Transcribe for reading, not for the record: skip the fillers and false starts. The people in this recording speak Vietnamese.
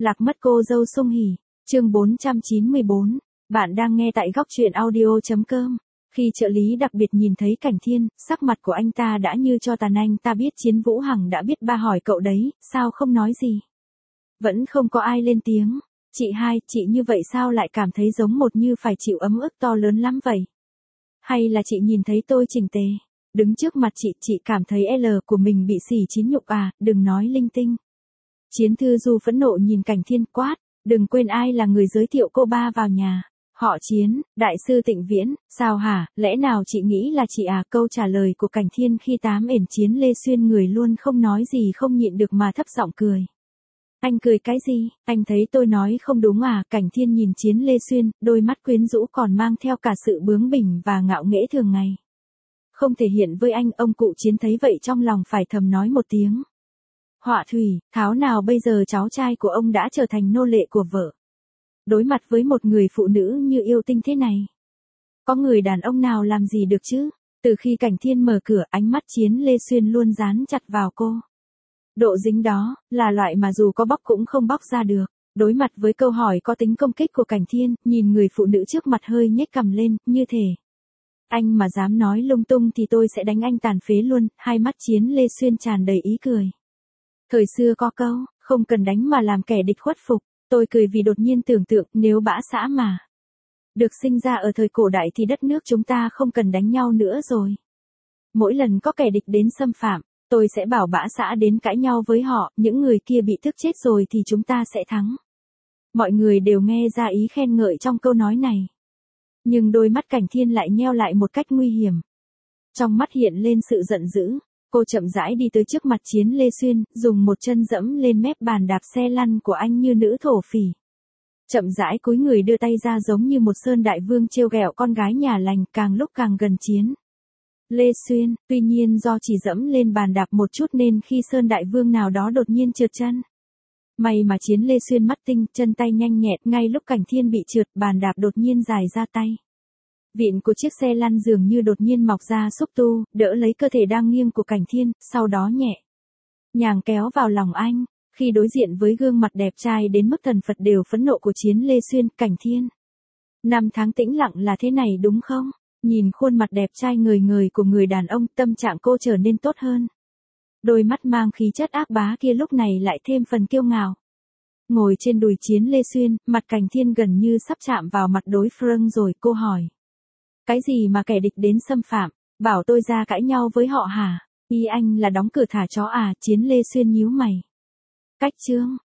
Lạc mất cô dâu sung hỉ, chương 494, bạn đang nghe tại góc truyện audio.com. Khi trợ lý đặc biệt nhìn thấy Cảnh Thiên, sắc mặt của anh ta đã như cho tàn. Anh ta biết Chiến Vũ Hằng đã biết ba hỏi cậu đấy, sao không nói gì. Vẫn không có ai lên tiếng. Chị hai, chị như vậy sao lại cảm thấy giống một như phải chịu ấm ức to lớn lắm vậy? Hay là chị nhìn thấy tôi chỉnh tề, đứng trước mặt chị cảm thấy L của mình bị xỉ chín nhục à, đừng nói linh tinh. Chiến Thư Du phẫn nộ nhìn Cảnh Thiên quát, đừng quên ai là người giới thiệu cô ba vào nhà. Họ Chiến, đại sư Tịnh Viễn, sao hả, lẽ nào chị nghĩ là chị à? Câu trả lời của Cảnh Thiên khi tám ẻn Chiến Lê Xuyên người luôn không nói gì không nhịn được mà thấp giọng cười. Anh cười cái gì, anh thấy tôi nói không đúng à? Cảnh Thiên nhìn Chiến Lê Xuyên, đôi mắt quyến rũ còn mang theo cả sự bướng bỉnh và ngạo nghễ thường ngày. Không thể hiện với anh, ông cụ Chiến thấy vậy trong lòng phải thầm nói một tiếng. Họa thủy, tháo nào bây giờ cháu trai của ông đã trở thành nô lệ của vợ. Đối mặt với một người phụ nữ như yêu tinh thế này, có người đàn ông nào làm gì được chứ? Từ khi Cảnh Thiên mở cửa, ánh mắt Chiến Lê Xuyên luôn dán chặt vào cô. Độ dính đó, là loại mà dù có bóc cũng không bóc ra được. Đối mặt với câu hỏi có tính công kích của Cảnh Thiên, nhìn người phụ nữ trước mặt hơi nhếch cằm lên, như thể anh mà dám nói lung tung thì tôi sẽ đánh anh tàn phế luôn. Hai mắt Chiến Lê Xuyên tràn đầy ý cười. Thời xưa có câu, không cần đánh mà làm kẻ địch khuất phục. Tôi cười vì đột nhiên tưởng tượng, nếu bã xã mà được sinh ra ở thời cổ đại thì đất nước chúng ta không cần đánh nhau nữa rồi. Mỗi lần có kẻ địch đến xâm phạm, tôi sẽ bảo bã xã đến cãi nhau với họ, những người kia bị tức chết rồi thì chúng ta sẽ thắng. Mọi người đều nghe ra ý khen ngợi trong câu nói này. Nhưng đôi mắt Cảnh Thiên lại nheo lại một cách nguy hiểm. Trong mắt hiện lên sự giận dữ. Cô chậm rãi đi tới trước mặt Chiến Lê Xuyên, dùng một chân dẫm lên mép bàn đạp xe lăn của anh như nữ thổ phỉ. Chậm rãi cúi người đưa tay ra giống như một sơn đại vương trêu ghẹo con gái nhà lành, càng lúc càng gần Chiến Lê Xuyên. Tuy nhiên do chỉ dẫm lên bàn đạp một chút nên khi sơn đại vương nào đó đột nhiên trượt chân. May mà Chiến Lê Xuyên mắt tinh, chân tay nhanh nhẹn, ngay lúc Cảnh Thiên bị trượt, bàn đạp đột nhiên dài ra tay. Vịn của chiếc xe lăn dường như đột nhiên mọc ra xúc tu, đỡ lấy cơ thể đang nghiêng của Cảnh Thiên, sau đó nhẹ nhàng kéo vào lòng anh. Khi đối diện với gương mặt đẹp trai đến mức thần Phật đều phẫn nộ của Chiến Lê Xuyên, Cảnh Thiên. 5 tháng tĩnh lặng là thế này đúng không? Nhìn khuôn mặt đẹp trai ngời ngời của người đàn ông, tâm trạng cô trở nên tốt hơn. Đôi mắt mang khí chất ác bá kia lúc này lại thêm phần kiêu ngạo. Ngồi trên đùi Chiến Lê Xuyên, mặt Cảnh Thiên gần như sắp chạm vào mặt đối phương rồi, cô hỏi. Cái gì mà kẻ địch đến xâm phạm, bảo tôi ra cãi nhau với họ hả? Ý anh là đóng cửa thả chó à? Chiến Lê Xuyên nhíu mày. Cách chương,